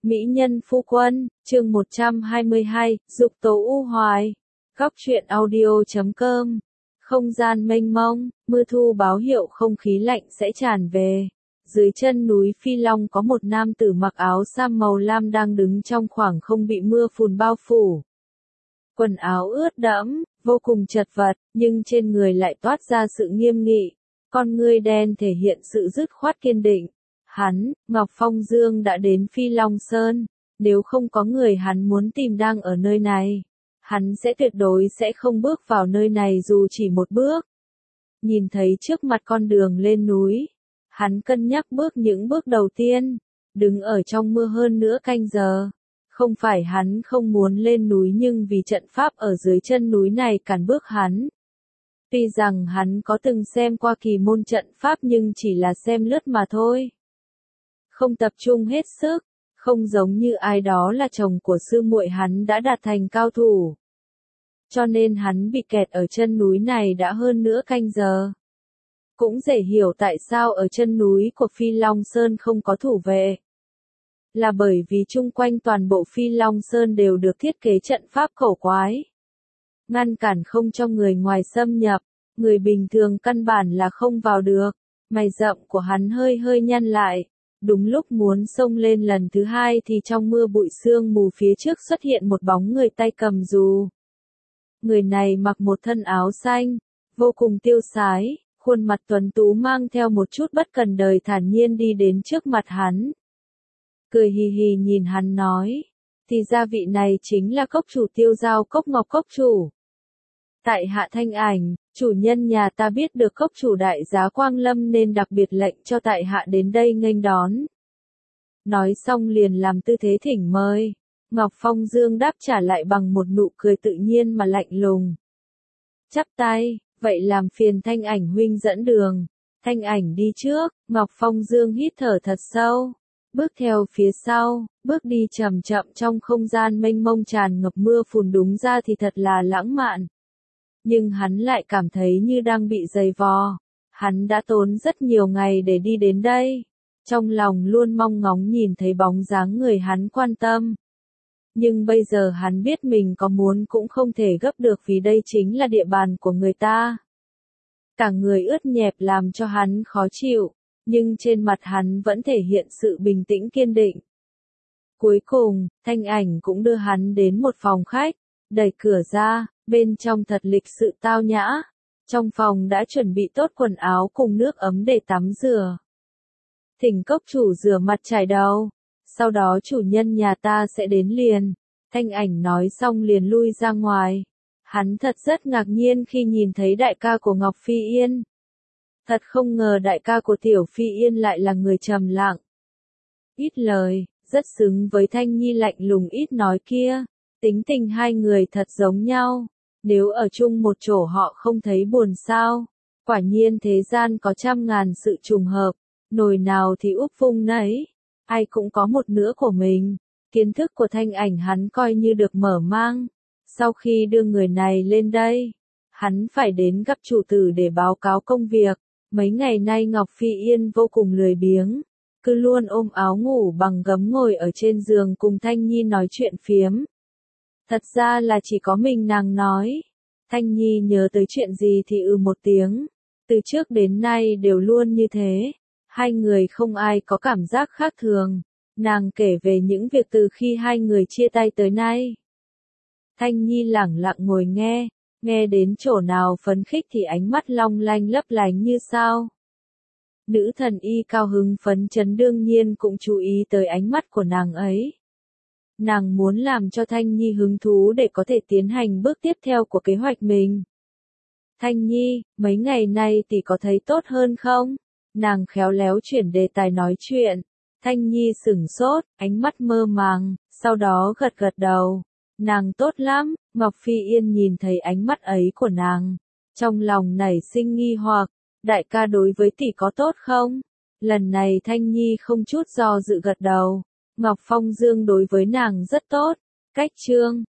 Mỹ nhân phu quân, chương 122, dục tố u hoài. Góc truyện audio.com. Không gian mênh mông, mưa thu báo hiệu không khí lạnh sẽ tràn về. Dưới chân núi Phi Long có một nam tử mặc áo sam màu lam đang đứng trong khoảng không bị mưa phùn bao phủ. Quần áo ướt đẫm, vô cùng chật vật, nhưng trên người lại toát ra sự nghiêm nghị. Con ngươi đen thể hiện sự dứt khoát kiên định. Hắn, Ngọc Phong Dương đã đến Phi Long Sơn, nếu không có người hắn muốn tìm đang ở nơi này, hắn sẽ tuyệt đối sẽ không bước vào nơi này dù chỉ một bước. Nhìn thấy trước mặt con đường lên núi, hắn cân nhắc bước những bước đầu tiên, đứng ở trong mưa hơn nửa canh giờ. Không phải hắn không muốn lên núi nhưng vì trận pháp ở dưới chân núi này cản bước hắn. Tuy rằng hắn có từng xem qua kỳ môn trận pháp nhưng chỉ là xem lướt mà thôi. Không tập trung hết sức, không giống như ai đó là chồng của sư muội hắn đã đạt thành cao thủ. Cho nên hắn bị kẹt ở chân núi này đã hơn nửa canh giờ. Cũng dễ hiểu tại sao ở chân núi của Phi Long Sơn không có thủ vệ. Là bởi vì chung quanh toàn bộ Phi Long Sơn đều được thiết kế trận pháp khẩu quái. Ngăn cản không cho người ngoài xâm nhập, người bình thường căn bản là không vào được. Mày rậm của hắn hơi hơi nhăn lại. Đúng lúc muốn xông lên lần thứ hai thì trong mưa bụi sương mù phía trước xuất hiện một bóng người tay cầm dù. Người này mặc một thân áo xanh, vô cùng tiêu sái, khuôn mặt tuấn tú mang theo một chút bất cần đời thản nhiên đi đến trước mặt hắn. Cười hì hì nhìn hắn nói, thì ra vị này chính là cốc chủ Tiêu Giao Cốc Ngọc cốc chủ. Tại hạ Thanh Ảnh, chủ nhân nhà ta biết được cốc chủ đại giá Quang Lâm nên đặc biệt lệnh cho tại hạ đến đây nghênh đón. Nói xong liền làm tư thế thỉnh mời. Ngọc Phong Dương đáp trả lại bằng một nụ cười tự nhiên mà lạnh lùng. Chắp tay, vậy làm phiền Thanh Ảnh huynh dẫn đường. Thanh Ảnh đi trước, Ngọc Phong Dương hít thở thật sâu. Bước theo phía sau, bước đi chậm chậm trong không gian mênh mông tràn ngập mưa phùn đúng ra thì thật là lãng mạn. Nhưng hắn lại cảm thấy như đang bị giày vò. Hắn đã tốn rất nhiều ngày để đi đến đây. Trong lòng luôn mong ngóng nhìn thấy bóng dáng người hắn quan tâm. Nhưng bây giờ hắn biết mình có muốn cũng không thể gấp được vì đây chính là địa bàn của người ta. Cả người ướt nhẹp làm cho hắn khó chịu, nhưng trên mặt hắn vẫn thể hiện sự bình tĩnh kiên định. Cuối cùng, Thanh Ảnh cũng đưa hắn đến một phòng khách, đẩy cửa ra. Bên trong thật lịch sự tao nhã. Trong phòng đã chuẩn bị tốt quần áo cùng nước ấm để tắm rửa. Thỉnh cốc chủ rửa mặt chải đầu. Sau đó chủ nhân nhà ta sẽ đến liền. Thanh Ảnh nói xong liền lui ra ngoài. Hắn thật rất ngạc nhiên khi nhìn thấy đại ca của Ngọc Phi Yên. Thật không ngờ đại ca của Tiểu Phi Yên lại là người trầm lặng. Ít lời, rất xứng với Thanh Nhi lạnh lùng ít nói kia. Tính tình hai người thật giống nhau. Nếu ở chung một chỗ họ không thấy buồn sao. Quả nhiên thế gian có trăm ngàn sự trùng hợp. Nồi nào thì úp vung nấy. Ai cũng có một nửa của mình. Kiến thức của Thanh Ảnh hắn coi như được mở mang. Sau khi đưa người này lên đây, hắn phải đến gặp chủ tử để báo cáo công việc. Mấy ngày nay Ngọc Phi Yên vô cùng lười biếng. Cứ luôn ôm áo ngủ bằng gấm ngồi ở trên giường cùng Thanh Nhi nói chuyện phiếm. Thật ra là chỉ có mình nàng nói. Thanh Nhi nhớ tới chuyện gì thì một tiếng. Từ trước đến nay đều luôn như thế. Hai người không ai có cảm giác khác thường. Nàng kể về những việc từ khi hai người chia tay tới nay. Thanh Nhi lẳng lặng ngồi nghe. Nghe đến chỗ nào phấn khích thì ánh mắt long lanh lấp lánh như sao. Nữ thần y cao hứng phấn chấn đương nhiên cũng chú ý tới ánh mắt của nàng ấy. Nàng muốn làm cho Thanh Nhi hứng thú để có thể tiến hành bước tiếp theo của kế hoạch mình. Thanh Nhi, mấy ngày nay tỷ có thấy tốt hơn không? Nàng khéo léo chuyển đề tài nói chuyện. Thanh Nhi sửng sốt, ánh mắt mơ màng, sau đó gật gật đầu. Nàng tốt lắm, Ngọc Phi Yên nhìn thấy ánh mắt ấy của nàng. Trong lòng nảy sinh nghi hoặc, đại ca đối với tỷ có tốt không? Lần này Thanh Nhi không chút do dự gật đầu. Ngọc Phong Dương đối với nàng rất tốt. Cách chương